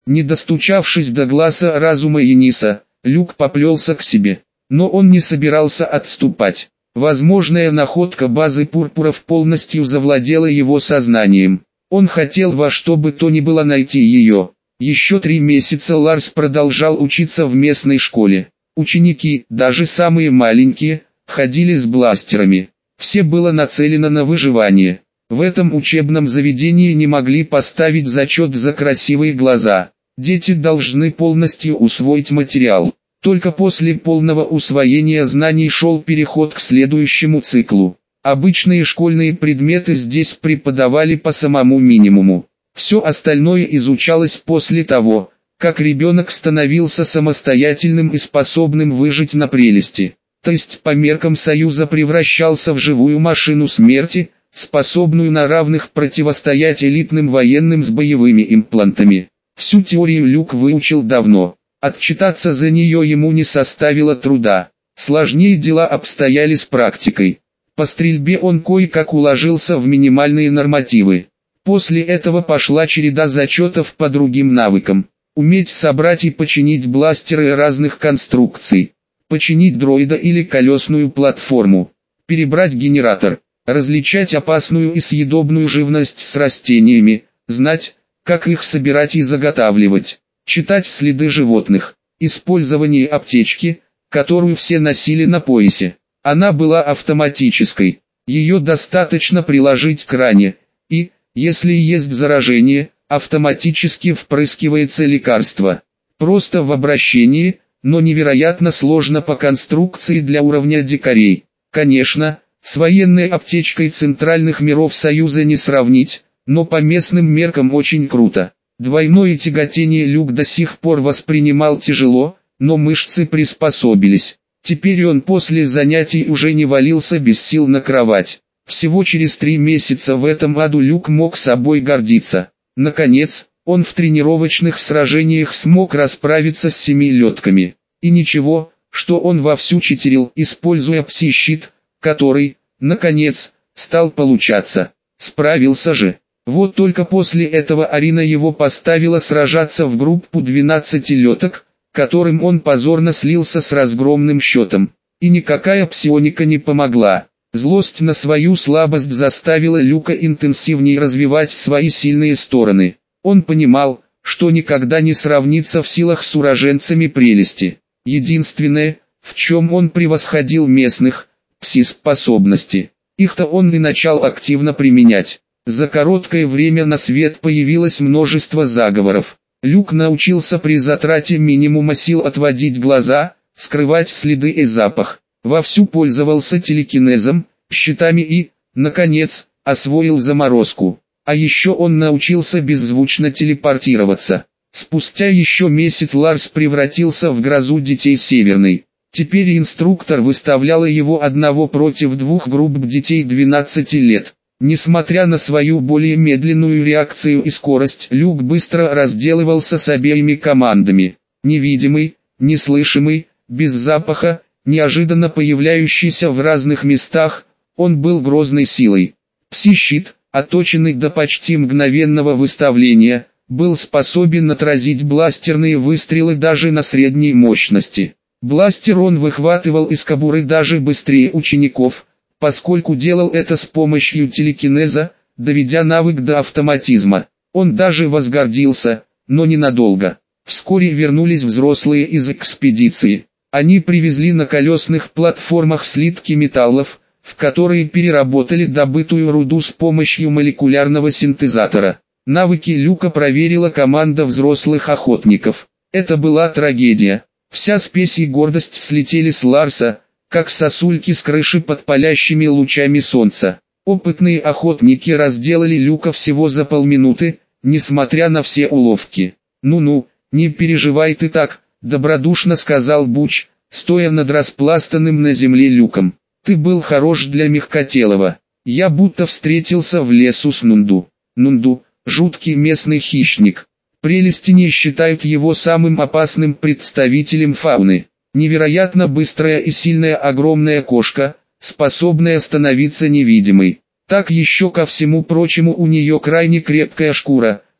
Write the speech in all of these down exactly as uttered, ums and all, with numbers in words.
Не достучавшись до глаза разума Ениса, Люк поплелся к себе. Но он не собирался отступать. Возможная находка базы пурпуров полностью завладела его сознанием. Он хотел во что бы то ни было найти ее. Еще три месяца Ларс продолжал учиться в местной школе. Ученики, даже самые маленькие, ходили с бластерами. Все было нацелено на выживание. В этом учебном заведении не могли поставить зачет за красивые глаза. Дети должны полностью усвоить материал. Только после полного усвоения знаний шел переход к следующему циклу. Обычные школьные предметы здесь преподавали по самому минимуму. Все остальное изучалось после того, как ребенок становился самостоятельным и способным выжить на прелести. То есть по меркам Союза превращался в живую машину смерти, способную на равных противостоять элитным военным с боевыми имплантами. Всю теорию Люк выучил давно. Отчитаться за нее ему не составило труда. Сложнее дела обстояли с практикой. По стрельбе он кое-как уложился в минимальные нормативы. После этого пошла череда зачетов по другим навыкам. Уметь собрать и починить бластеры разных конструкций. Починить дроида или колесную платформу. Перебрать генератор. Различать опасную и съедобную живность с растениями. Знать, как их собирать и заготавливать. Читать следы животных. Использование аптечки, которую все носили на поясе. Она была автоматической. Ее достаточно приложить к ране. И, если есть заражение, автоматически впрыскивается лекарство. Просто в обращении, но невероятно сложно по конструкции для уровня дикарей. Конечно, с военной аптечкой центральных миров Союза не сравнить, но по местным меркам очень круто. Двойное тяготение Люк до сих пор воспринимал тяжело, но мышцы приспособились. Теперь он после занятий уже не валился без сил на кровать. Всего через три месяца в этом аду Люк мог собой гордиться. Наконец, он в тренировочных сражениях смог расправиться с семилетками. И ничего, что он вовсю читерил, используя пси-щит, который, наконец, стал получаться. Справился же. Вот только после этого Арина его поставила сражаться в группу двенадцати леток, которым он позорно слился с разгромным счетом. И никакая псионика не помогла. Злость на свою слабость заставила Люка интенсивнее развивать свои сильные стороны. Он понимал, что никогда не сравнится в силах с уроженцами прелести. Единственное, в чем он превосходил местных, пси-способности. Их-то он и начал активно применять. За короткое время на свет появилось множество заговоров. Люк научился при затрате минимума сил отводить глаза, скрывать следы и запах. Вовсю пользовался телекинезом, щитами и, наконец, освоил заморозку. А еще он научился беззвучно телепортироваться. Спустя еще месяц Ларс превратился в грозу детей Северной. Теперь инструктор выставляла его одного против двух групп детей двенадцати лет. Несмотря на свою более медленную реакцию и скорость, Люк быстро разделывался с обеими командами. Невидимый, неслышимый, без запаха, неожиданно появляющийся в разных местах, он был грозной силой. Пси-щит, отточенный до почти мгновенного выставления, был способен отразить бластерные выстрелы даже на средней мощности. Бластер он выхватывал из кобуры даже быстрее учеников, поскольку делал это с помощью телекинеза, доведя навык до автоматизма. Он даже возгордился, но ненадолго. Вскоре вернулись взрослые из экспедиции. Они привезли на колесных платформах слитки металлов, в которые переработали добытую руду с помощью молекулярного синтезатора. Навыки Люка проверила команда взрослых охотников. Это была трагедия. Вся спесь и гордость слетели с Ларса, как сосульки с крыши под палящими лучами солнца. Опытные охотники разделали Люка всего за полминуты, несмотря на все уловки. «Ну-ну, не переживай ты так», — добродушно сказал Буч, стоя над распластанным на земле Люком. «Ты был хорош для мягкотелого. Я будто встретился в лесу с Нунду». Нунду — жуткий местный хищник. Прелестини считают его самым опасным представителем фауны. Невероятно быстрая и сильная огромная кошка, способная становиться невидимой. Так еще ко всему прочему у нее крайне крепкая шкура,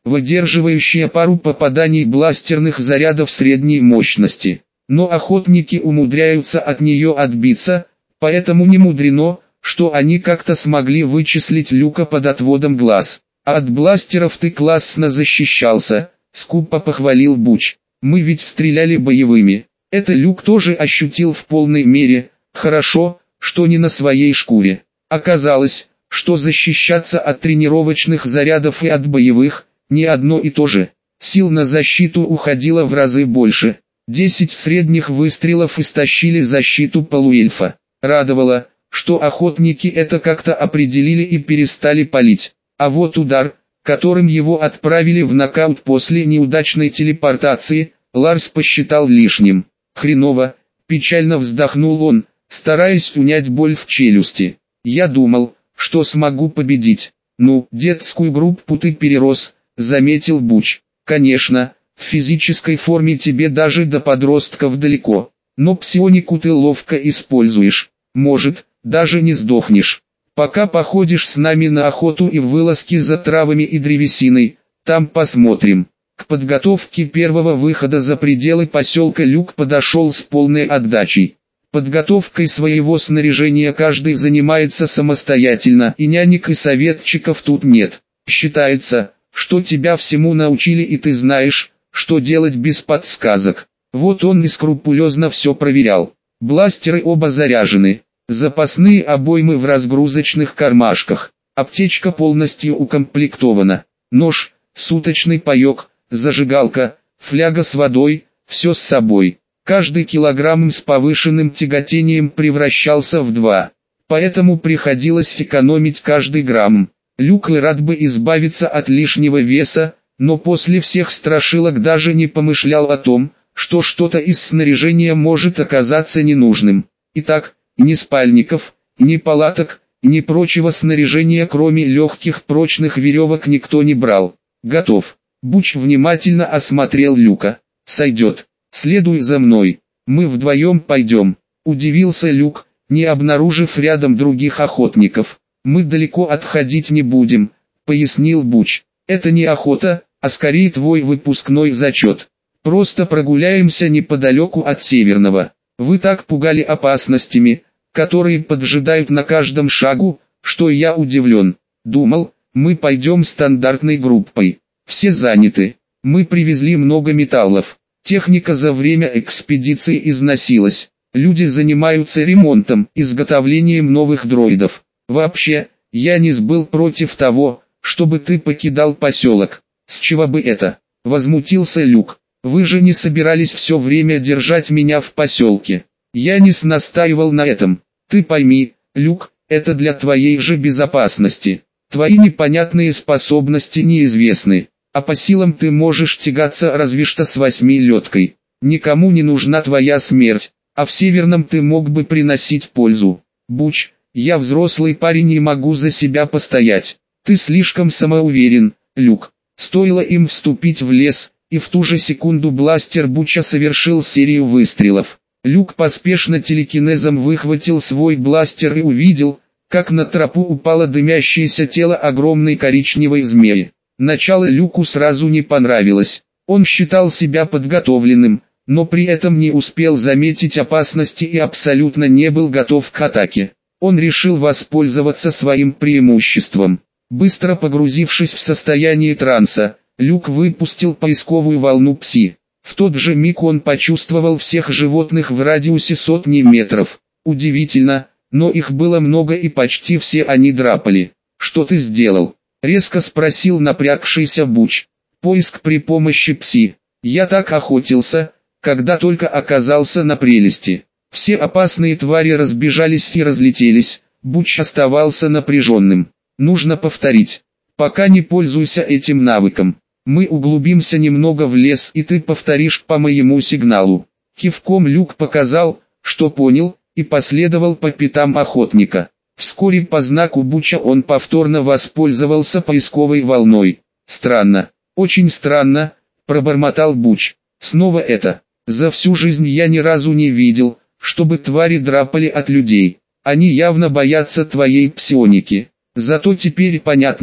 выдерживающая пару попаданий бластерных зарядов средней мощности. Но охотники умудряются от нее отбиться, поэтому не мудрено, что они как-то смогли вычислить Люка под отводом глаз. А от бластеров ты классно защищался, скупо похвалил Буч. Мы ведь стреляли боевыми. Это Люк тоже ощутил в полной мере. Хорошо, что не на своей шкуре. Оказалось, что защищаться от тренировочных зарядов и от боевых – не одно и то же. Сил на защиту уходило в разы больше. Десять средних выстрелов истощили защиту полуэльфа. Радовало, что охотники это как-то определили и перестали палить. А вот удар, которым его отправили в нокаут после неудачной телепортации, Ларс посчитал лишним. Хреново, печально вздохнул он, стараясь унять боль в челюсти. Я думал, что смогу победить. Ну, детскую группу ты перерос, заметил Буч. Конечно, в физической форме тебе даже до подростков далеко, но псионику ты ловко используешь. Может, даже не сдохнешь. Пока походишь с нами на охоту и вылазки за травами и древесиной, там посмотрим. К подготовке первого выхода за пределы поселка Люк подошел с полной отдачей. Подготовкой своего снаряжения каждый занимается самостоятельно, и нянек и советчиков тут нет. Считается, что тебя всему научили и ты знаешь, что делать без подсказок. Вот он и скрупулезно все проверял. Бластеры оба заряжены. Запасные обоймы в разгрузочных кармашках. Аптечка полностью укомплектована. Нож, суточный паёк, зажигалка, фляга с водой, все с собой. Каждый килограмм с повышенным тяготением превращался в два. Поэтому приходилось экономить каждый грамм. Люк и рад бы избавиться от лишнего веса, но после всех страшилок даже не помышлял о том, что что-то из снаряжения может оказаться ненужным. Итак, ни спальников, ни палаток, ни прочего снаряжения кроме легких прочных веревок никто не брал. Готов. Буч внимательно осмотрел Люка. Сойдет. Следуй за мной. Мы вдвоем пойдем. Удивился Люк, не обнаружив рядом других охотников. Мы далеко отходить не будем, пояснил Буч. Это не охота, а скорее твой выпускной зачет. Просто прогуляемся неподалеку от Северного. Вы так пугали опасностями, которые поджидают на каждом шагу, что я удивлен. Думал, мы пойдем стандартной группой. Все заняты. Мы привезли много металлов. Техника за время экспедиции износилась. Люди занимаются ремонтом, изготовлением новых дроидов. Вообще, я не был против того, чтобы ты покидал поселок. С чего бы это? Возмутился Люк. Вы же не собирались все время держать меня в поселке. Я не настаивал на этом. Ты пойми, Люк, это для твоей же безопасности. Твои непонятные способности неизвестны. А по силам ты можешь тягаться разве что с восьмилеткой. Никому не нужна твоя смерть, а в Северном ты мог бы приносить пользу. Буч, я взрослый парень и могу за себя постоять. Ты слишком самоуверен, Люк. Стоило им вступить в лес, и в ту же секунду бластер Буча совершил серию выстрелов. Люк поспешно телекинезом выхватил свой бластер и увидел, как на тропу упало дымящееся тело огромной коричневой змеи. Начало Люку сразу не понравилось. Он считал себя подготовленным, но при этом не успел заметить опасности и абсолютно не был готов к атаке. Он решил воспользоваться своим преимуществом. Быстро погрузившись в состояние транса, Люк выпустил поисковую волну Пси. В тот же миг он почувствовал всех животных в радиусе сотни метров. Удивительно, но их было много и почти все они драпали. «Что ты сделал?» — резко спросил напрягшийся Буч. «Поиск при помощи Пси. Я так охотился, когда только оказался на прелести». Все опасные твари разбежались и разлетелись, Буч оставался напряженным. «Нужно повторить. Пока не пользуйся этим навыком. Мы углубимся немного в лес и ты повторишь по моему сигналу». Кивком Люк показал, что понял, и последовал по пятам охотника. Вскоре по знаку Буча он повторно воспользовался поисковой волной. «Странно, очень странно», — пробормотал Буч. «Снова это. За всю жизнь я ни разу не видел, чтобы твари драпали от людей. Они явно боятся твоей псионики. Зато теперь понятно,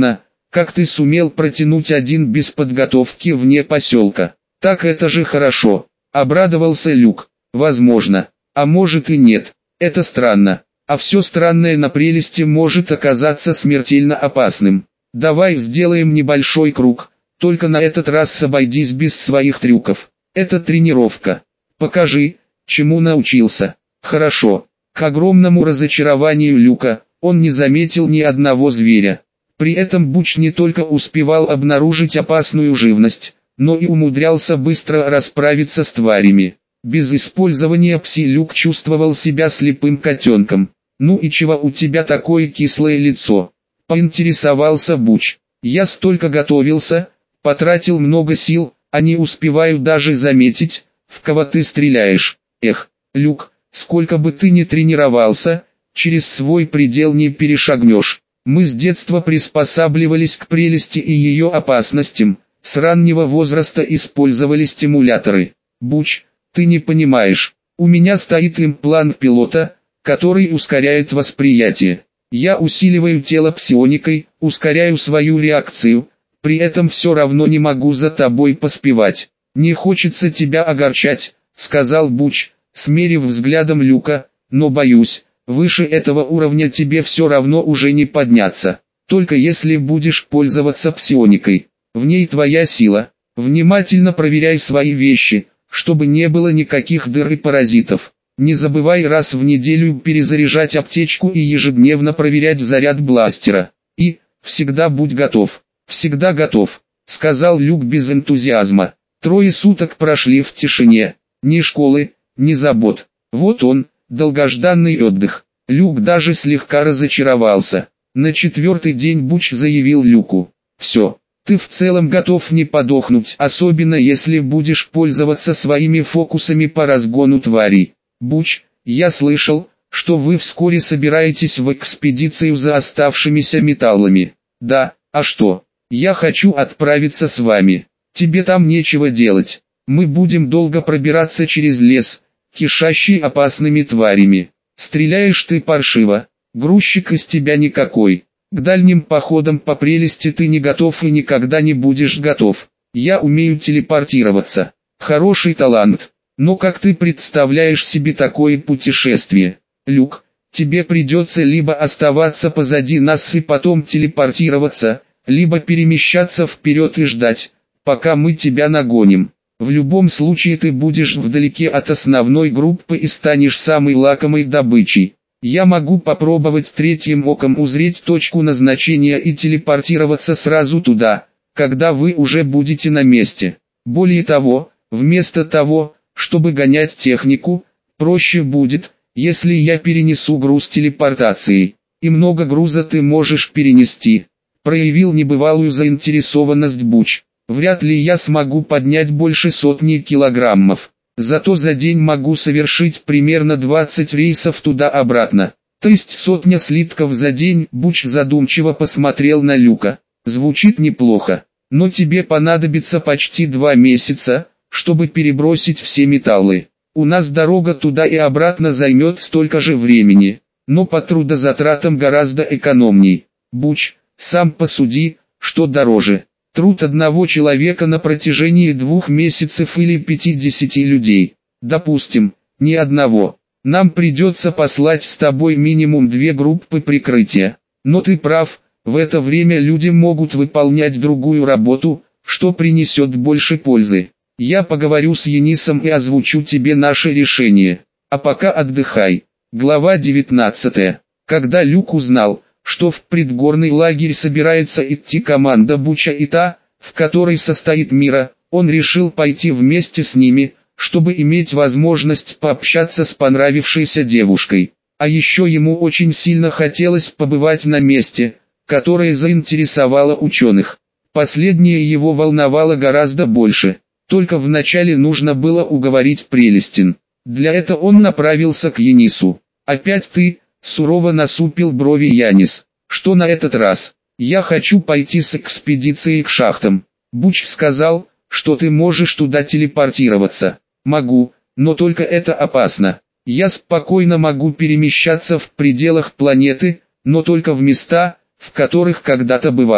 Как ты сумел протянуть один без подготовки вне поселка? Так это же хорошо, обрадовался Люк. Возможно, а может и нет, это странно. А все странное на прелести может оказаться смертельно опасным. Давай сделаем небольшой круг, только на этот раз обойдись без своих трюков. Это тренировка. Покажи, чему научился. Хорошо. К огромному разочарованию Люка, он не заметил ни одного зверя. При этом Буч не только успевал обнаружить опасную живность, но и умудрялся быстро расправиться с тварями. Без использования пси Люк чувствовал себя слепым котенком. «Ну и чего у тебя такое кислое лицо?» — поинтересовался Буч. «Я столько готовился, потратил много сил, а не успеваю даже заметить, в кого ты стреляешь. Эх, Люк, сколько бы ты ни тренировался, через свой предел не перешагнешь. Мы с детства приспосабливались к прелести и ее опасностям, с раннего возраста использовали стимуляторы. Буч, ты не понимаешь, у меня стоит имплант пилота, который ускоряет восприятие. Я усиливаю тело псионикой, ускоряю свою реакцию, при этом все равно не могу за тобой поспевать. Не хочется тебя огорчать, сказал Буч, смерив взглядом Люка, но боюсь, выше этого уровня тебе все равно уже не подняться, только если будешь пользоваться псионикой. В ней твоя сила. Внимательно проверяй свои вещи, чтобы не было никаких дыр и паразитов. Не забывай раз в неделю перезаряжать аптечку и ежедневно проверять заряд бластера. И, всегда будь готов. Всегда готов, сказал Люк без энтузиазма. Трое суток прошли в тишине. Ни школы, ни забот. Вот он, долгожданный отдых. Люк даже слегка разочаровался. На четвертый день Буч заявил Люку. Все, ты в целом готов не подохнуть, особенно если будешь пользоваться своими фокусами по разгону тварей. Буч, я слышал, что вы вскоре собираетесь в экспедицию за оставшимися металлами. Да, а что? Я хочу отправиться с вами. Тебе там нечего делать. Мы будем долго пробираться через лес, кишащий опасными тварями. Стреляешь ты паршиво, грузчик из тебя никакой. К дальним походам по прелести ты не готов и никогда не будешь готов. Я умею телепортироваться. Хороший талант. Но как ты представляешь себе такое путешествие? Люк, тебе придется либо оставаться позади нас и потом телепортироваться, либо перемещаться вперед и ждать, пока мы тебя нагоним. В любом случае ты будешь вдалеке от основной группы и станешь самой лакомой добычей. Я могу попробовать третьим оком узреть точку назначения и телепортироваться сразу туда, когда вы уже будете на месте. Более того, вместо того, чтобы гонять технику, проще будет, если я перенесу груз телепортацией. И много груза ты можешь перенести. Проявил небывалую заинтересованность Буч. Вряд ли я смогу поднять больше сотни килограммов. Зато за день могу совершить примерно двадцать рейсов туда-обратно. То есть сотня слитков за день. Буч задумчиво посмотрел на Люка. Звучит неплохо. Но тебе понадобится почти два месяца, чтобы перебросить все металлы. У нас дорога туда и обратно займет столько же времени, но по трудозатратам гораздо экономней. Буч, сам посуди, что дороже. Труд одного человека на протяжении двух месяцев или пятидесяти людей. Допустим, ни одного. Нам придется послать с тобой минимум две группы прикрытия. Но ты прав, в это время люди могут выполнять другую работу, что принесет больше пользы. Я поговорю с Енисом и озвучу тебе наше решение. А пока отдыхай. Глава девятнадцатая. Когда Люк узнал, что в предгорный лагерь собирается идти команда Буча и та, в которой состоит Мира, он решил пойти вместе с ними, чтобы иметь возможность пообщаться с понравившейся девушкой. А еще ему очень сильно хотелось побывать на месте, которое заинтересовало ученых. Последнее его волновало гораздо больше. Только вначале нужно было уговорить Прелестин. Для этого он направился к Енису. «Опять ты?» — сурово насупил брови Янис. «Что на этот раз? Я хочу пойти с экспедицией к шахтам. Буч сказал, что ты можешь туда телепортироваться». «Могу, но только это опасно. Я спокойно могу перемещаться в пределах планеты, но только в места, в которых когда-то бывал.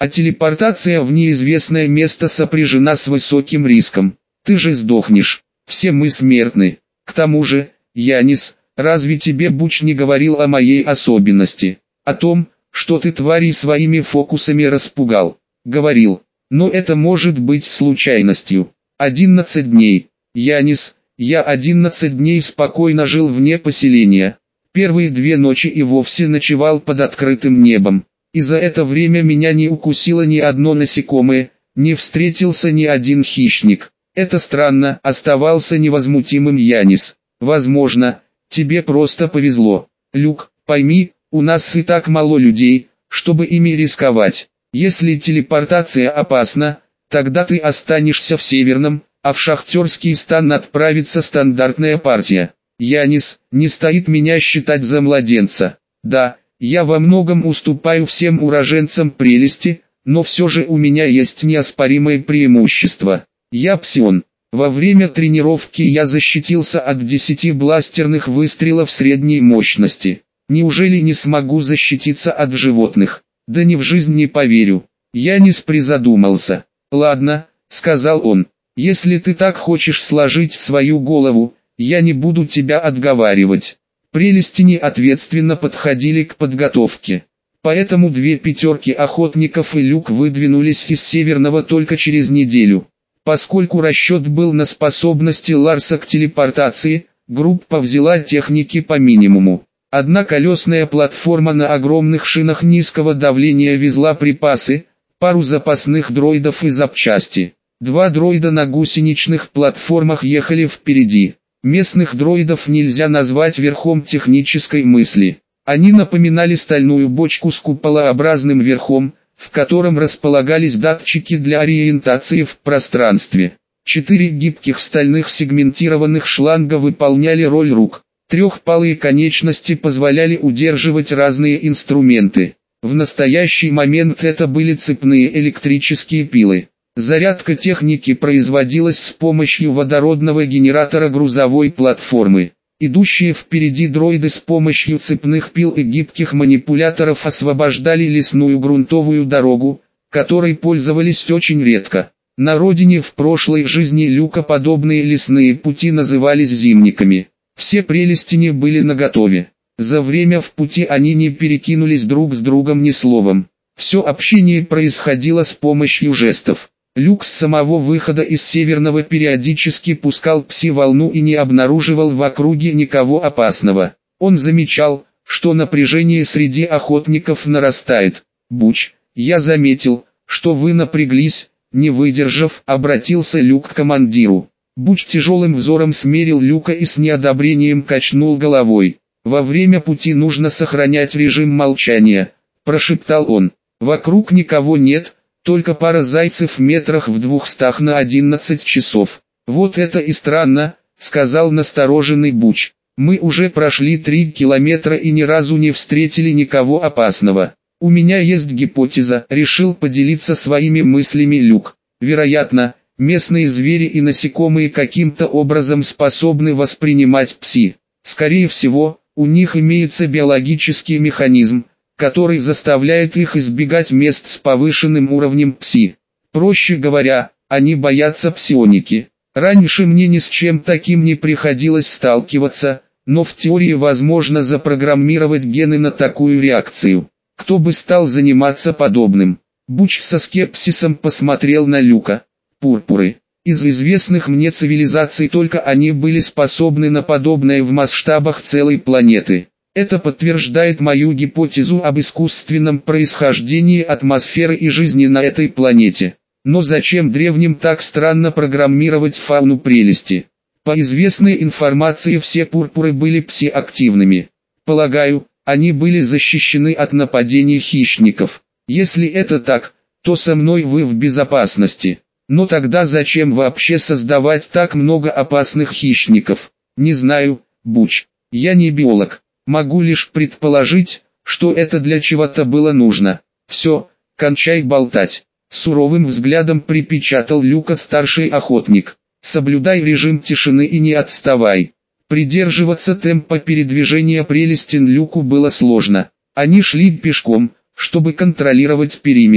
А телепортация в неизвестное место сопряжена с высоким риском. Ты же сдохнешь. Все мы смертны. К тому же, Янис, разве тебе Буч не говорил о моей особенности? О том, что ты тварей своими фокусами распугал. Говорил. Но это может быть случайностью. Одиннадцать дней. Янис, я одиннадцать дней спокойно жил вне поселения. Первые две ночи и вовсе ночевал под открытым небом. И за это время меня не укусило ни одно насекомое, не встретился ни один хищник. Это странно, оставался невозмутимым Янис. Возможно, тебе просто повезло. Люк, пойми, у нас и так мало людей, чтобы ими рисковать. Если телепортация опасна, тогда ты останешься в Северном, а в шахтерский стан отправится стандартная партия. Янис, не стоит меня считать за младенца. Да, я во многом уступаю всем уроженцам прелести, но все же у меня есть неоспоримое преимущество. Я псион. Во время тренировки я защитился от десяти бластерных выстрелов средней мощности. Неужели не смогу защититься от животных? Да ни в жизнь не поверю. Янис призадумался. Ладно, сказал он, если ты так хочешь сложить свою голову, я не буду тебя отговаривать. Прелестини ответственно подходили к подготовке. Поэтому две пятерки охотников и Люк выдвинулись из Северного только через неделю. Поскольку расчет был на способности Ларса к телепортации, группа взяла техники по минимуму. Одна колесная платформа на огромных шинах низкого давления везла припасы, пару запасных дроидов и запчасти. Два дроида на гусеничных платформах ехали впереди. Местных дроидов нельзя назвать верхом технической мысли. Они напоминали стальную бочку с куполообразным верхом, в котором располагались датчики для ориентации в пространстве. Четыре гибких стальных сегментированных шланга выполняли роль рук. Трехпалые конечности позволяли удерживать разные инструменты. В настоящий момент это были цепные электрические пилы. Зарядка техники производилась с помощью водородного генератора грузовой платформы. Идущие впереди дроиды с помощью цепных пил и гибких манипуляторов освобождали лесную грунтовую дорогу, которой пользовались очень редко. На родине в прошлой жизни Люка подобные лесные пути назывались зимниками. Все прелестини были наготове. За время в пути они не перекинулись друг с другом ни словом. Все общение происходило с помощью жестов. Люк с самого выхода из Северного периодически пускал пси-волну и не обнаруживал в округе никого опасного. Он замечал, что напряжение среди охотников нарастает. «Буч, я заметил, что вы напряглись», не выдержав, обратился Люк к командиру. Буч тяжелым взором смерил Люка и с неодобрением качнул головой. «Во время пути нужно сохранять режим молчания», – прошептал он. «Вокруг никого нет». Только пара зайцев метрах в двухстах на одиннадцать часов. Вот это и странно, сказал настороженный Буч. Мы уже прошли три километра и ни разу не встретили никого опасного. У меня есть гипотеза, решил поделиться своими мыслями Люк. Вероятно, местные звери и насекомые каким-то образом способны воспринимать пси. Скорее всего, у них имеется биологический механизм, который заставляет их избегать мест с повышенным уровнем пси. Проще говоря, они боятся псионики. Раньше мне ни с чем таким не приходилось сталкиваться, но в теории возможно запрограммировать гены на такую реакцию. Кто бы стал заниматься подобным? Буч со скепсисом посмотрел на Люка. Пурпуры. Из известных мне цивилизаций только они были способны на подобное в масштабах целой планеты. Это подтверждает мою гипотезу об искусственном происхождении атмосферы и жизни на этой планете. Но зачем древним так странно программировать фауну прелести? По известной информации все пурпуры были пси-активными. Полагаю, они были защищены от нападений хищников. Если это так, то со мной вы в безопасности. Но тогда зачем вообще создавать так много опасных хищников? Не знаю, Буч, я не биолог. Могу лишь предположить, что это для чего-то было нужно. Все, кончай болтать. Суровым взглядом припечатал Люка старший охотник. Соблюдай режим тишины и не отставай. Придерживаться темпа передвижения прелестин Люку было сложно. Они шли пешком, чтобы контролировать периметр.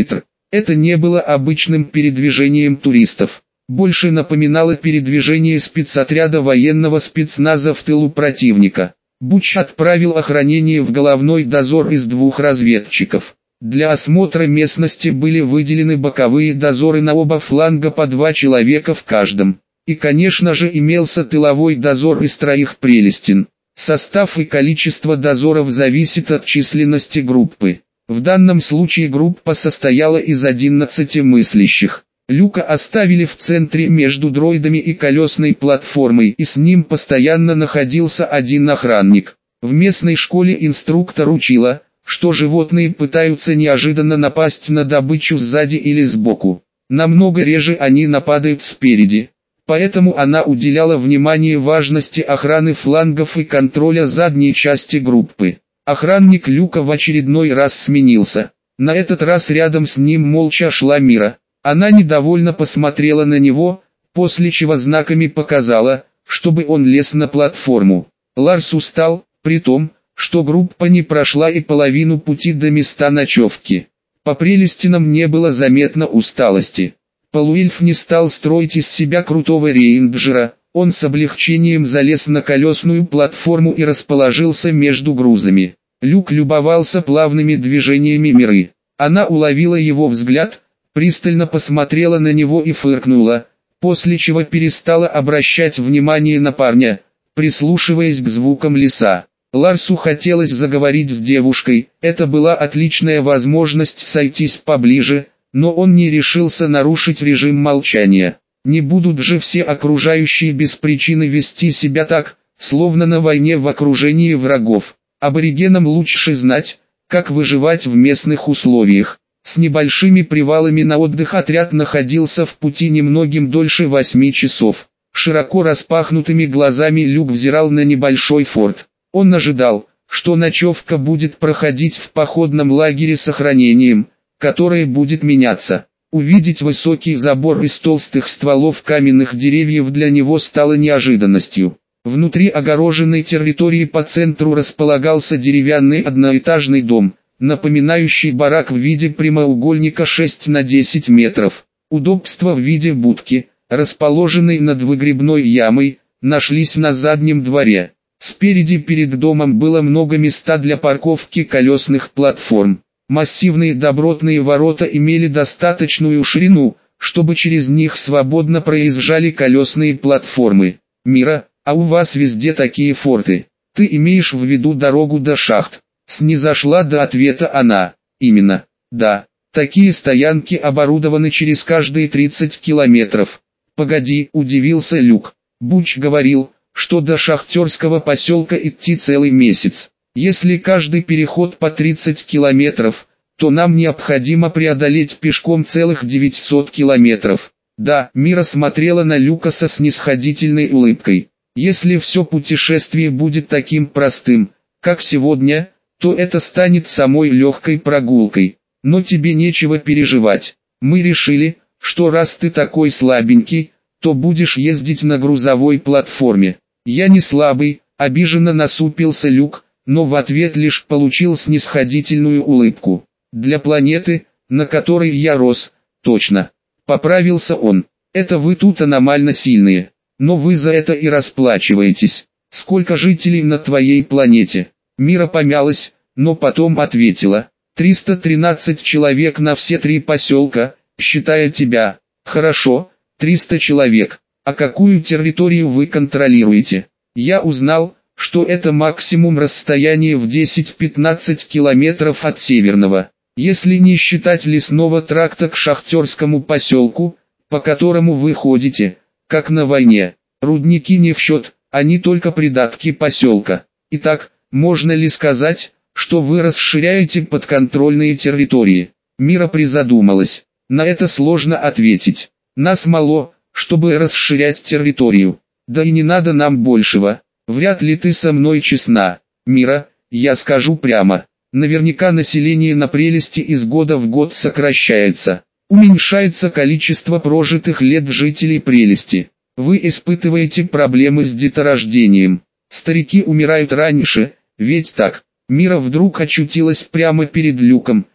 Это не было обычным передвижением туристов. Больше напоминало передвижение спецотряда военного спецназа в тылу противника. Буч отправил охранение в головной дозор из двух разведчиков. Для осмотра местности были выделены боковые дозоры на оба фланга по два человека в каждом. И, конечно же, имелся тыловой дозор из троих прелестин. Состав и количество дозоров зависит от численности группы. В данном случае группа состояла из одиннадцати мыслящих. Люка оставили в центре между дроидами и колесной платформой, и с ним постоянно находился один охранник. В местной школе инструктор учила, что животные пытаются неожиданно напасть на добычу сзади или сбоку. Намного реже они нападают спереди. Поэтому она уделяла внимание важности охраны флангов и контроля задней части группы. Охранник Люка в очередной раз сменился. На этот раз рядом с ним молча шла Мира. Она недовольно посмотрела на него, после чего знаками показала, чтобы он лез на платформу. Ларс устал, при том, что группа не прошла и половину пути до места ночевки. По прелестинам не было заметно усталости. Полуэльф не стал строить из себя крутого рейнджера, он с облегчением залез на колесную платформу и расположился между грузами. Люк любовался плавными движениями Миры. Она уловила его взгляд, пристально посмотрела на него и фыркнула, после чего перестала обращать внимание на парня, прислушиваясь к звукам леса. Ларсу хотелось заговорить с девушкой, это была отличная возможность сойтись поближе, но он не решился нарушить режим молчания. Не будут же все окружающие без причины вести себя так, словно на войне в окружении врагов. Аборигенам лучше знать, как выживать в местных условиях. С небольшими привалами на отдых отряд находился в пути немногим дольше восьми часов. Широко распахнутыми глазами Люк взирал на небольшой форт. Он ожидал, что ночевка будет проходить в походном лагере с охранением, которое будет меняться. Увидеть высокий забор из толстых стволов каменных деревьев для него стало неожиданностью. Внутри огороженной территории по центру располагался деревянный одноэтажный дом, напоминающий барак в виде прямоугольника шесть на десять метров. Удобства в виде будки, расположенной над выгребной ямой, нашлись на заднем дворе. Спереди перед домом было много места для парковки колесных платформ. Массивные добротные ворота имели достаточную ширину, чтобы через них свободно проезжали колесные платформы. «Мира, а у вас везде такие форты. Ты имеешь в виду дорогу до шахт?» Снизошла до ответа она. «Именно, да. Такие стоянки оборудованы через каждые тридцать километров». «Погоди», — удивился Люк. «Буч говорил, что до шахтерского поселка идти целый месяц. Если каждый переход по тридцать километров, то нам необходимо преодолеть пешком целых девятьсот километров». Да, Мира смотрела на Люка со снисходительной улыбкой. «Если все путешествие будет таким простым, как сегодня, то это станет самой легкой прогулкой. Но тебе нечего переживать. Мы решили, что раз ты такой слабенький, то будешь ездить на грузовой платформе». «Я не слабый», — обиженно насупился Люк, но в ответ лишь получил снисходительную улыбку. «Для планеты, на которой я рос, точно». Поправился он. «Это вы тут аномально сильные. Но вы за это и расплачиваетесь. Сколько жителей на твоей планете?» Мира помялась, но потом ответила. триста тринадцать человек на все три поселка, считая тебя. «Хорошо, триста человек. А какую территорию вы контролируете?» «Я узнал, что это максимум расстояние в десять-пятнадцать километров от северного. Если не считать лесного тракта к шахтерскому поселку, по которому вы ходите, как на войне. Рудники не в счет, они только придатки поселка. Итак, можно ли сказать, что вы расширяете подконтрольные территории?» Мира призадумалась. На это сложно ответить. Нас мало, чтобы расширять территорию. Да и не надо нам большего. Вряд ли ты со мной честна. Мира, я скажу прямо. Наверняка население на прелести из года в год сокращается. Уменьшается количество прожитых лет жителей прелести. Вы испытываете проблемы с деторождением. Старики умирают раньше, ведь так. Мира вдруг очутилась прямо перед Люком,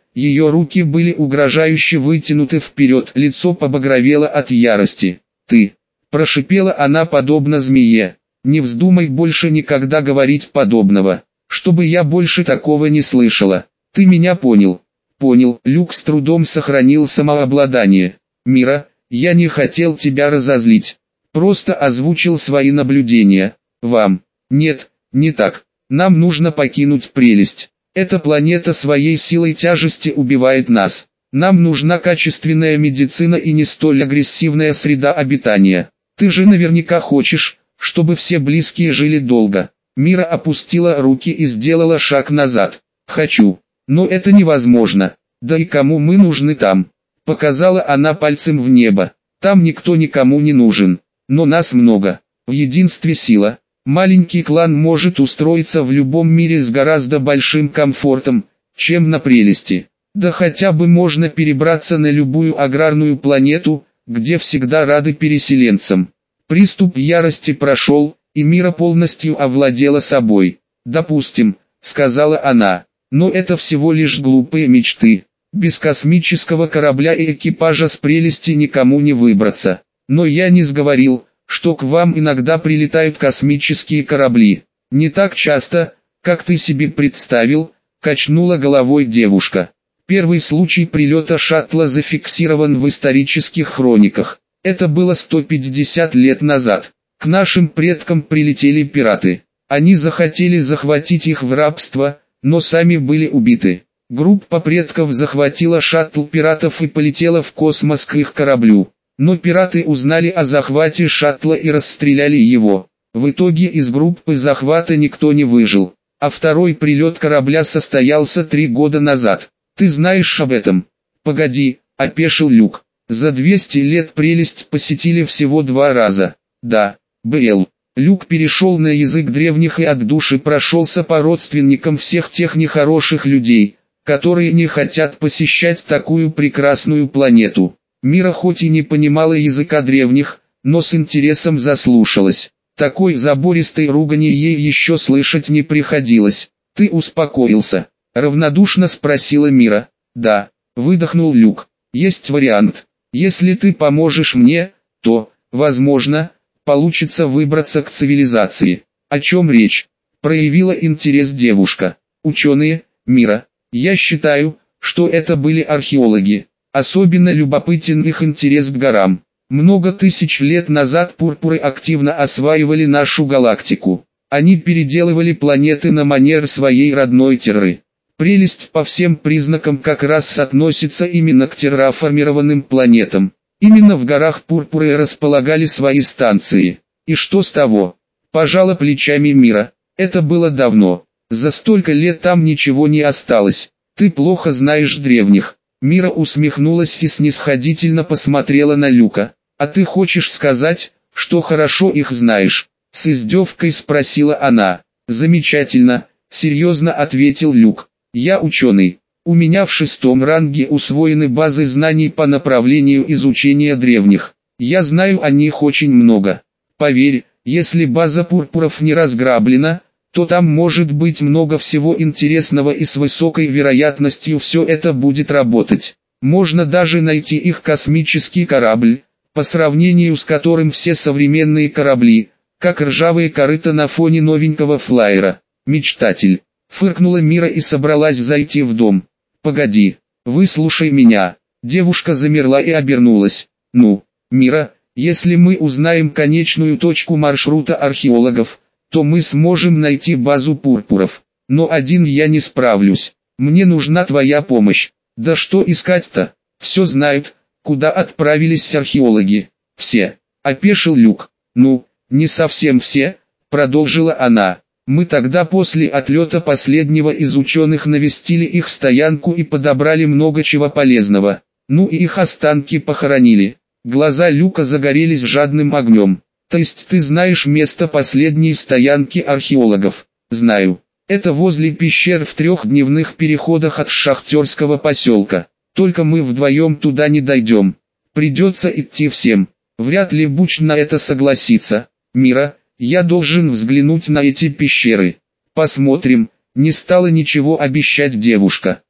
ее руки были угрожающе вытянуты вперед, лицо побагровело от ярости. «Ты!» – прошипела она подобно змее. «Не вздумай больше никогда говорить подобного, чтобы я больше такого не слышала. Ты меня понял?» «Понял». Люк с трудом сохранил самообладание. «Мира, я не хотел тебя разозлить. Просто озвучил свои наблюдения. Вам. Нет, не так. Нам нужно покинуть прелесть. Эта планета своей силой тяжести убивает нас. Нам нужна качественная медицина и не столь агрессивная среда обитания. Ты же наверняка хочешь, чтобы все близкие жили долго». Мира опустила руки и сделала шаг назад. «Хочу. Но это невозможно. Да и кому мы нужны там?» Показала она пальцем в небо. «Там никто никому не нужен. Но нас много. В единстве сила. Маленький клан может устроиться в любом мире с гораздо большим комфортом, чем на прелести. Да хотя бы можно перебраться на любую аграрную планету, где всегда рады переселенцам». Приступ ярости прошел, и Мира полностью овладела собой. «Допустим», — сказала она, — «но это всего лишь глупые мечты. Без космического корабля и экипажа с прелести никому не выбраться. Но я не сговорил, что к вам иногда прилетают космические корабли. Не так часто, как ты себе представил», — качнула головой девушка. «Первый случай прилета шаттла зафиксирован в исторических хрониках. Это было сто пятьдесят лет назад. К нашим предкам прилетели пираты. Они захотели захватить их в рабство, но сами были убиты. Группа предков захватила шаттл пиратов и полетела в космос к их кораблю. Но пираты узнали о захвате шаттла и расстреляли его. В итоге из группы захвата никто не выжил. А второй прилет корабля состоялся три года назад. Ты знаешь об этом?» «Погоди», — опешил Люк. «За двести лет прелесть посетили всего два раза». «Да, Б.Л.» Люк перешел на язык древних и от души прошелся по родственникам всех тех нехороших людей, которые не хотят посещать такую прекрасную планету. Мира хоть и не понимала языка древних, но с интересом заслушалась. Такой забористой ругани ей еще слышать не приходилось. «Ты успокоился?» — равнодушно спросила Мира. «Да», — выдохнул Люк. «Есть вариант. Если ты поможешь мне, то, возможно, получится выбраться к цивилизации». «О чем речь?» — проявила интерес девушка. «Ученые, Мира. Я считаю, что это были археологи. Особенно любопытен их интерес к горам. Много тысяч лет назад пурпуры активно осваивали нашу галактику. Они переделывали планеты на манер своей родной Терры. Прелесть по всем признакам как раз относится именно к терраформированным планетам. Именно в горах пурпуры располагали свои станции. И что с того? Пожала плечами Мира. Это было давно. За столько лет там ничего не осталось. Ты плохо знаешь древних. Мира усмехнулась и снисходительно посмотрела на Люка. «А ты хочешь сказать, что хорошо их знаешь?» С издевкой спросила она. «Замечательно», серьезно ответил Люк. «Я ученый. У меня в шестом ранге усвоены базы знаний по направлению изучения древних. Я знаю о них очень много. Поверь, если база пурпуров не разграблена, то там может быть много всего интересного и с высокой вероятностью все это будет работать. Можно даже найти их космический корабль, по сравнению с которым все современные корабли, как ржавые корыта на фоне новенького флайера. Мечтатель», — фыркнула Мира и собралась зайти в дом. «Погоди, выслушай меня». Девушка замерла и обернулась. «Ну, Мира, если мы узнаем конечную точку маршрута археологов, то мы сможем найти базу пурпуров. Но один я не справлюсь. Мне нужна твоя помощь». «Да что искать-то? Все знают, куда отправились археологи». «Все», — опешил Люк. «Ну, не совсем все», — продолжила она. «Мы тогда после отлета последнего из ученых навестили их стоянку и подобрали много чего полезного. Ну и их останки похоронили». Глаза Люка загорелись жадным огнем. «То есть ты знаешь место последней стоянки археологов?» «Знаю. Это возле пещер в трехдневных переходах от шахтерского поселка. Только мы вдвоем туда не дойдем. Придется идти всем. Вряд ли Буч на это согласится. Мира, я должен взглянуть на эти пещеры». «Посмотрим», — не стала ничего обещать девушка.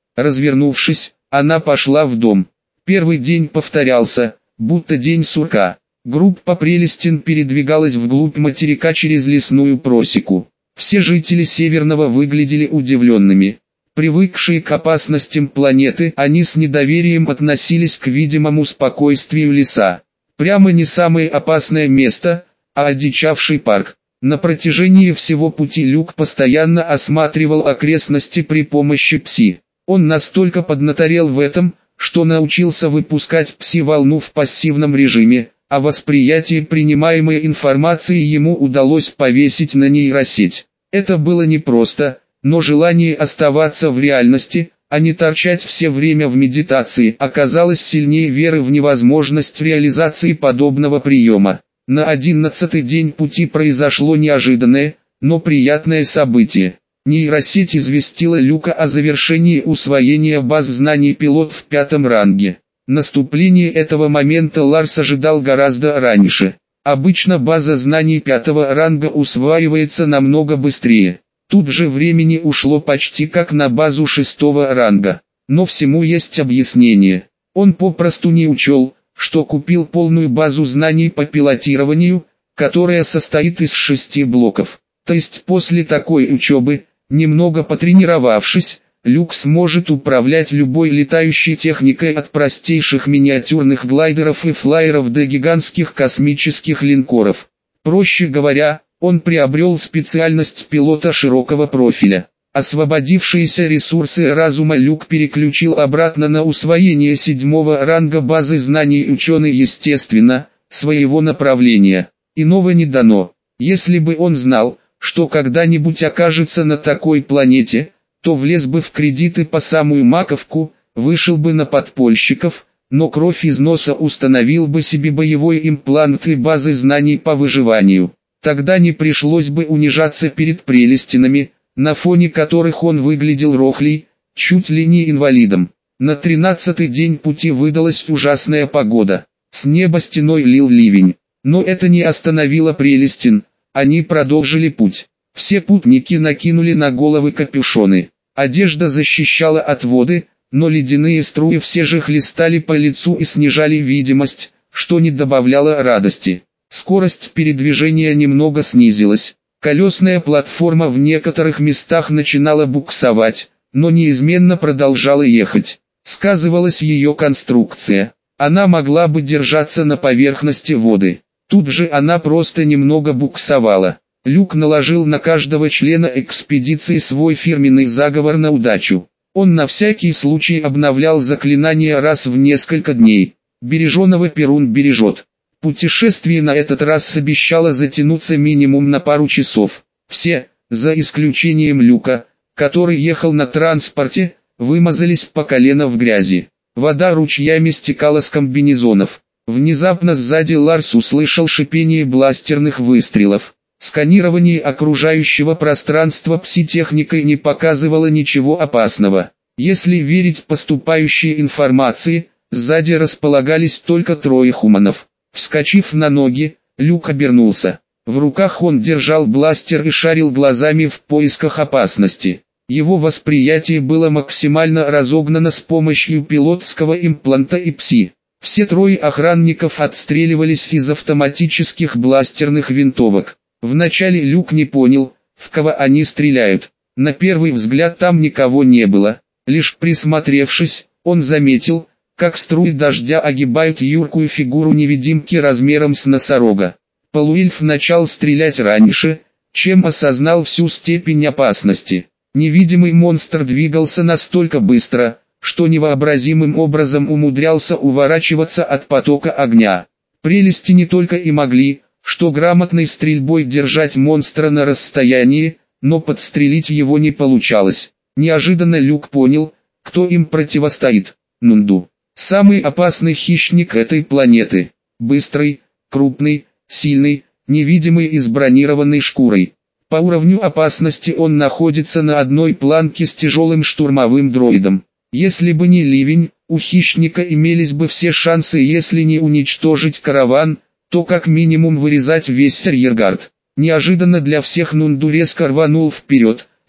Развернувшись, она пошла в дом. Первый день повторялся, будто день сурка. Группа Прелестин передвигалась вглубь материка через лесную просеку. Все жители Северного выглядели удивленными. Привыкшие к опасностям планеты, они с недоверием относились к видимому спокойствию леса. Прямо не самое опасное место, а одичавший парк. На протяжении всего пути Люк постоянно осматривал окрестности при помощи пси. Он настолько поднаторел в этом, что научился выпускать пси-волну в пассивном режиме, а восприятие принимаемой информации ему удалось повесить на нейросеть. Это было непросто, но желание оставаться в реальности, а не торчать все время в медитации, оказалось сильнее веры в невозможность реализации подобного приема. На одиннадцатый день пути произошло неожиданное, но приятное событие. Нейросеть известила Люка о завершении усвоения баз знаний пилот в пятом ранге. Наступление этого момента Ларс ожидал гораздо раньше. Обычно база знаний пятого ранга усваивается намного быстрее. Тут же времени ушло почти как на базу шестого ранга. Но всему есть объяснение. Он попросту не учел, что купил полную базу знаний по пилотированию, которая состоит из шести блоков. То есть после такой учебы, немного потренировавшись, Люк сможет управлять любой летающей техникой от простейших миниатюрных глайдеров и флайеров до гигантских космических линкоров. Проще говоря, он приобрел специальность пилота широкого профиля. Освободившиеся ресурсы разума Люк переключил обратно на усвоение седьмого ранга базы знаний ученый естественно, своего направления. Иного не дано. Если бы он знал, что когда-нибудь окажется на такой планете, то влез бы в кредиты по самую маковку, вышел бы на подпольщиков, но кровь из носа установил бы себе боевой имплант и базы знаний по выживанию. Тогда не пришлось бы унижаться перед Прелестинами, на фоне которых он выглядел рохлей, чуть ли не инвалидом. На тринадцатый день пути выдалась ужасная погода. С неба стеной лил ливень. Но это не остановило Прелестин, они продолжили путь. Все путники накинули на головы капюшоны. Одежда защищала от воды, но ледяные струи все же хлестали по лицу и снижали видимость, что не добавляло радости. Скорость передвижения немного снизилась. Колесная платформа в некоторых местах начинала буксовать, но неизменно продолжала ехать. Сказывалась ее конструкция. Она могла бы держаться на поверхности воды. Тут же она просто немного буксовала. Люк наложил на каждого члена экспедиции свой фирменный заговор на удачу. Он на всякий случай обновлял заклинание раз в несколько дней. Береженого Перун бережет. Путешествие на этот раз обещало затянуться минимум на пару часов. Все, за исключением Люка, который ехал на транспорте, вымазались по колено в грязи. Вода ручьями стекала с комбинезонов. Внезапно сзади Ларс услышал шипение бластерных выстрелов. Сканирование окружающего пространства пси-техникой не показывало ничего опасного. Если верить поступающей информации, сзади располагались только трое хуманов. Вскочив на ноги, Люк обернулся. В руках он держал бластер и шарил глазами в поисках опасности. Его восприятие было максимально разогнано с помощью пилотского импланта и пси. Все трое охранников отстреливались из автоматических бластерных винтовок. Вначале Люк не понял, в кого они стреляют. На первый взгляд там никого не было. Лишь присмотревшись, он заметил, как струи дождя огибают юркую фигуру невидимки размером с носорога. Полуэльф начал стрелять раньше, чем осознал всю степень опасности. Невидимый монстр двигался настолько быстро, что невообразимым образом умудрялся уворачиваться от потока огня. Прелести не только и могли, что грамотной стрельбой держать монстра на расстоянии, но подстрелить его не получалось. Неожиданно Люк понял, кто им противостоит. Нунду. Самый опасный хищник этой планеты. Быстрый, крупный, сильный, невидимый и с бронированной шкурой. По уровню опасности он находится на одной планке с тяжелым штурмовым дроидом. Если бы не ливень, у хищника имелись бы все шансы, если не уничтожить караван, то как минимум вырезать весь арьергард. Неожиданно для всех Нунду резко рванул вперед,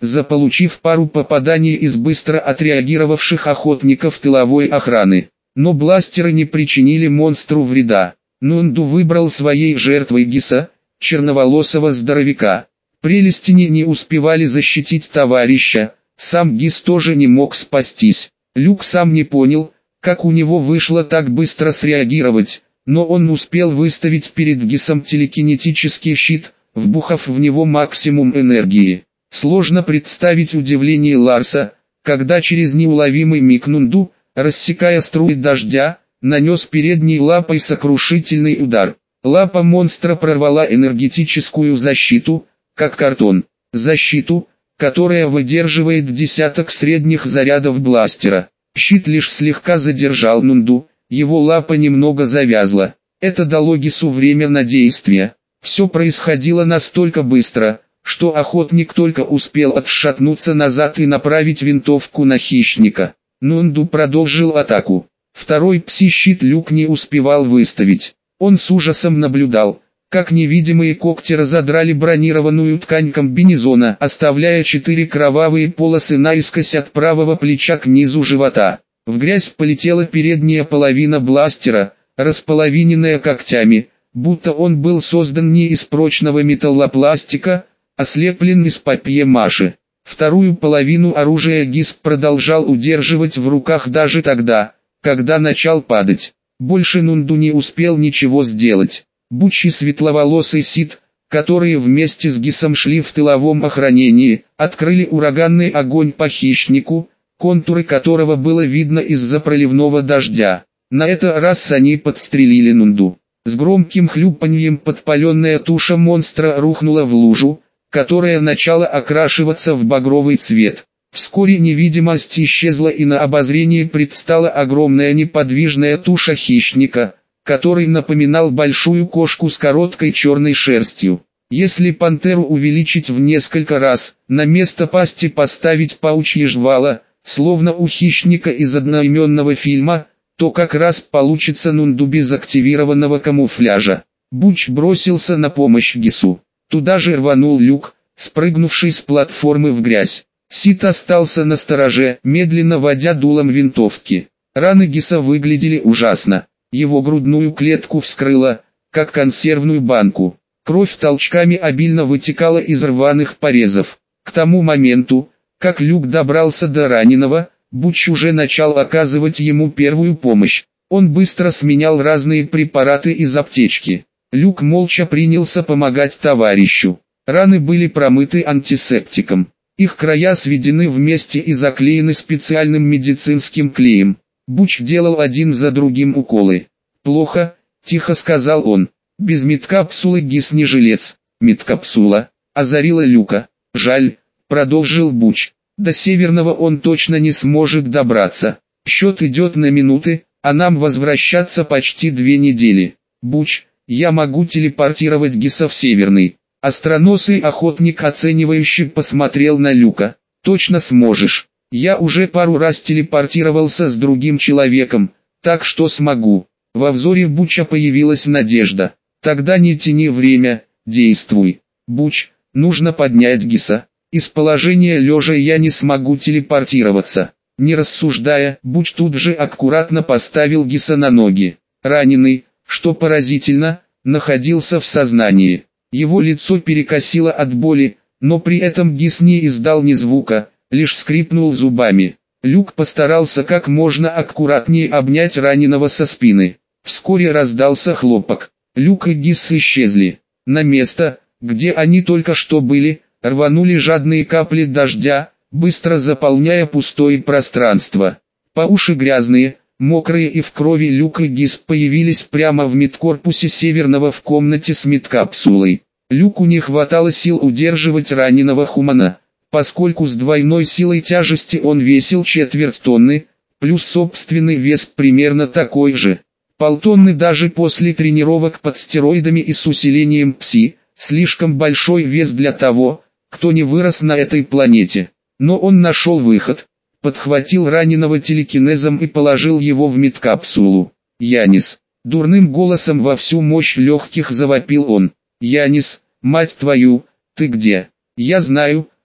заполучив пару попаданий из быстро отреагировавших охотников тыловой охраны. Но бластеры не причинили монстру вреда. Нунду выбрал своей жертвой Гиса, черноволосого здоровяка. Прелестини не успевали защитить товарища, сам Гис тоже не мог спастись. Люк сам не понял, как у него вышло так быстро среагировать, но он успел выставить перед Гисом телекинетический щит, вбухав в него максимум энергии. Сложно представить удивление Ларса, когда через неуловимый миг Нунду, рассекая струи дождя, нанес передней лапой сокрушительный удар. Лапа монстра прорвала энергетическую защиту, как картон. Защиту, которая выдерживает десяток средних зарядов бластера. Щит лишь слегка задержал Нунду, его лапа немного завязла. Это дало Гису время на действие. Все происходило настолько быстро, что охотник только успел отшатнуться назад и направить винтовку на хищника. Нунду продолжил атаку. Второй пси-щит Люк не успевал выставить. Он с ужасом наблюдал, как невидимые когти разодрали бронированную ткань комбинезона, оставляя четыре кровавые полосы наискось от правого плеча к низу живота. В грязь полетела передняя половина бластера, располовиненная когтями, будто он был создан не из прочного металлопластика, а слеплен из папье-маше. Вторую половину оружия Гис продолжал удерживать в руках даже тогда, когда начал падать. Больше Нунду не успел ничего сделать. Буч и светловолосый Сид, которые вместе с Гисом шли в тыловом охранении, открыли ураганный огонь по хищнику, контуры которого было видно из-за проливного дождя. На этот раз они подстрелили Нунду. С громким хлюпаньем подпаленная туша монстра рухнула в лужу, которая начала окрашиваться в багровый цвет. Вскоре невидимость исчезла и на обозрение предстала огромная неподвижная туша хищника, который напоминал большую кошку с короткой черной шерстью. Если пантеру увеличить в несколько раз, на место пасти поставить паучье жвало, словно у хищника из одноименного фильма, то как раз получится Нунду без активированного камуфляжа. Буч бросился на помощь Гису. Туда же рванул Люк, спрыгнувший с платформы в грязь. Сид остался на стороже, медленно водя дулом винтовки. Раны Гиса выглядели ужасно. Его грудную клетку вскрыло, как консервную банку. Кровь толчками обильно вытекала из рваных порезов. К тому моменту, как Люк добрался до раненого, Буч уже начал оказывать ему первую помощь. Он быстро сменял разные препараты из аптечки. Люк молча принялся помогать товарищу. Раны были промыты антисептиком. Их края сведены вместе и заклеены специальным медицинским клеем. Буч делал один за другим уколы. «Плохо», — тихо сказал он. «Без медкапсулы Гис не жилец». «Медкапсула», — озарила Люка. «Жаль», — продолжил Буч. «До Северного он точно не сможет добраться. Счет идет на минуты, а нам возвращаться почти две недели. Буч, я могу телепортировать Гиса в Северный». Остроносый охотник оценивающе посмотрел на Люка. «Точно сможешь. Я уже пару раз телепортировался с другим человеком, так что смогу». Во взоре Буча появилась надежда. «Тогда не тяни время, действуй. Буч, нужно поднять Гиса. Из положения лежа я не смогу телепортироваться». Не рассуждая, Буч тут же аккуратно поставил Гиса на ноги. Раненый, что поразительно, находился в сознании. Его лицо перекосило от боли, но при этом Гис не издал ни звука, лишь скрипнул зубами. Люк постарался как можно аккуратнее обнять раненого со спины. Вскоре раздался хлопок. Люк и Гис исчезли. На место, где они только что были, рванули жадные капли дождя, быстро заполняя пустое пространство. По уши грязные, мокрые и в крови Люк и Гис появились прямо в медкорпусе Северного в комнате с медкапсулой. Люку не хватало сил удерживать раненого Хумана, поскольку с двойной силой тяжести он весил четверть тонны, плюс собственный вес примерно такой же. Полтонны даже после тренировок под стероидами и с усилением пси, слишком большой вес для того, кто не вырос на этой планете. Но он нашел выход. Подхватил раненого телекинезом и положил его в медкапсулу. «Янис!» Дурным голосом во всю мощь легких завопил он. «Янис, мать твою, ты где?» «Я знаю»,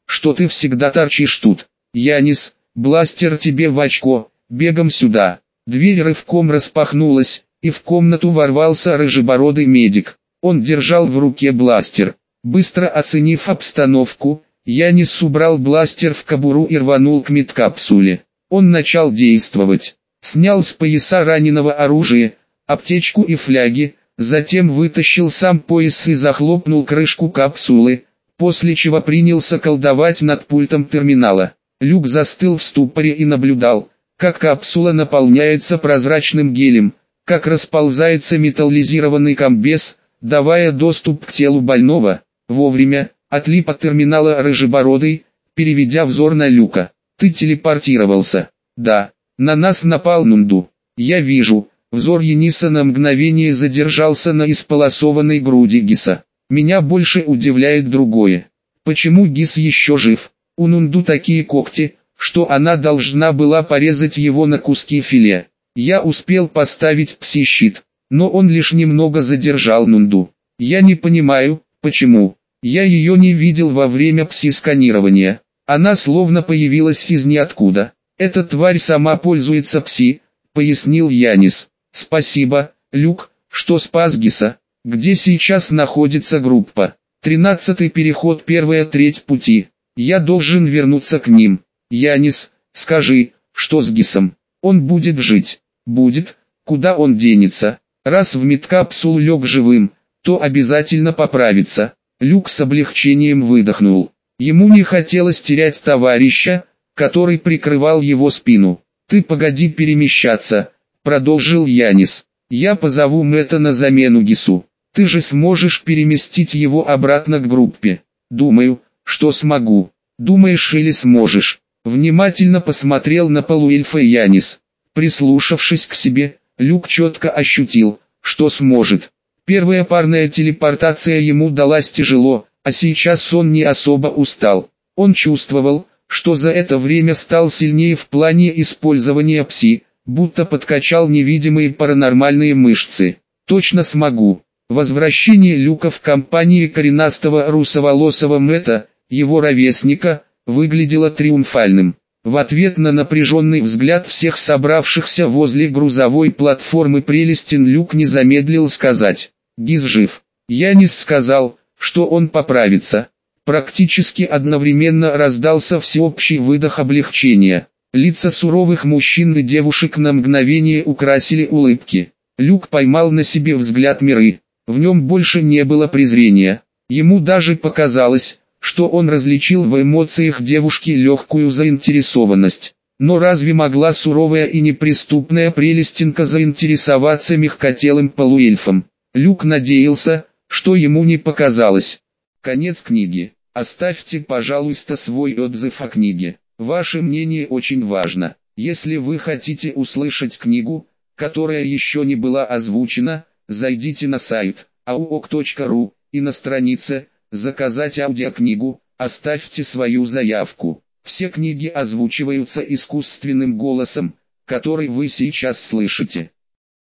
что ты всегда торчишь тут. Янис, бластер тебе в очко, бегом сюда. Дверь рывком распахнулась, и в комнату ворвался рыжебородый медик. Он держал в руке бластер. Быстро оценив обстановку, Янис убрал бластер в кобуру и рванул к медкапсуле. Он начал действовать. Снял с пояса раненого оружие, аптечку и фляги, затем вытащил сам пояс и захлопнул крышку капсулы, после чего принялся колдовать над пультом терминала. Люк застыл в ступоре и наблюдал, как капсула наполняется прозрачным гелем, как расползается металлизированный комбез, давая доступ к телу больного. Вовремя, отлип от терминала рыжебородый, переведя взор на Люка. «Ты телепортировался?» «Да, на нас напал Нунду. Я вижу». Взор Яниса на мгновение задержался на исполосованной груди Гиса. «Меня больше удивляет другое. Почему Гис еще жив? У Нунду такие когти, что она должна была порезать его на куски филе. Я успел поставить пси-щит, но он лишь немного задержал Нунду. Я не понимаю, почему. Я ее не видел во время пси-сканирования. Она словно появилась из ниоткуда. Эта тварь сама пользуется пси», — пояснил Янис. «Спасибо, Люк, что спас Гиса. Где сейчас находится группа?» «Тринадцатый переход, первая треть пути. Я должен вернуться к ним». «Янис, скажи, что с Гисом? Он будет жить?» «Будет. Куда он денется? Раз в медкапсулу лег живым, то обязательно поправится». Люк с облегчением выдохнул. Ему не хотелось терять товарища, который прикрывал его спину. «Ты погоди перемещаться», — продолжил Янис. «Я позову Мэтта на замену Гису. Ты же сможешь переместить его обратно к группе?» «Думаю, что смогу». «Думаешь или сможешь?» Внимательно посмотрел на полуэльфа Янис. Прислушавшись к себе, Люк четко ощутил, что сможет. Первая парная телепортация ему далась тяжело, а сейчас он не особо устал. Он чувствовал, что за это время стал сильнее в плане использования пси, будто подкачал невидимые паранормальные мышцы. «Точно смогу». Возвращение Люка в компании коренастого русоволосого Мэтта, его ровесника, выглядело триумфальным. В ответ на напряженный взгляд всех собравшихся возле грузовой платформы прелестен Люк не замедлил сказать: «Гис жив». Янис сказал, что он поправится. Практически одновременно раздался всеобщий выдох облегчения. Лица суровых мужчин и девушек на мгновение украсили улыбки. Люк поймал на себе взгляд Миры. В нем больше не было презрения. Ему даже показалось, что он различил в эмоциях девушки легкую заинтересованность. Но разве могла суровая и неприступная прелестинка заинтересоваться мягкотелым полуэльфом? Люк надеялся, что ему не показалось. Конец книги. Оставьте, пожалуйста, свой отзыв о книге. Ваше мнение очень важно. Если вы хотите услышать книгу, которая еще не была озвучена, зайдите на сайт ауок точка ру и на странице «Заказать аудиокнигу» оставьте свою заявку. Все книги озвучиваются искусственным голосом, который вы сейчас слышите.